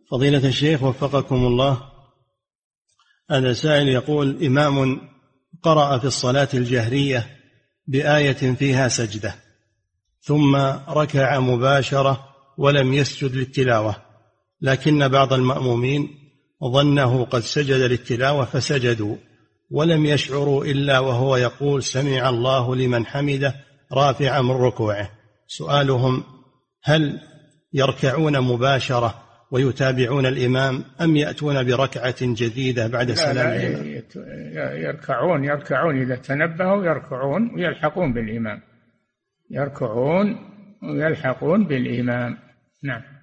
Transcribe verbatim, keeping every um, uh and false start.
فضيلة الشيخ وفقكم الله، هذا سائل يقول: إمام قرأ في الصلاة الجهرية بآية فيها سجدة ثم ركع مباشرة ولم يسجد للتلاوة، لكن بعض المأمومين ظنه قد سجد للتلاوة فسجدوا ولم يشعروا إلا وهو يقول سمع الله لمن حمده رافعا من ركوعه. سؤالهم: هل يركعون مباشرة ويتابعون الإمام أم يأتون بركعة جديدة بعد سلام الإمام؟ يركعون يركعون إذا تنبهوا يركعون ويلحقون بالإمام، يركعون ويلحقون بالإمام. نعم.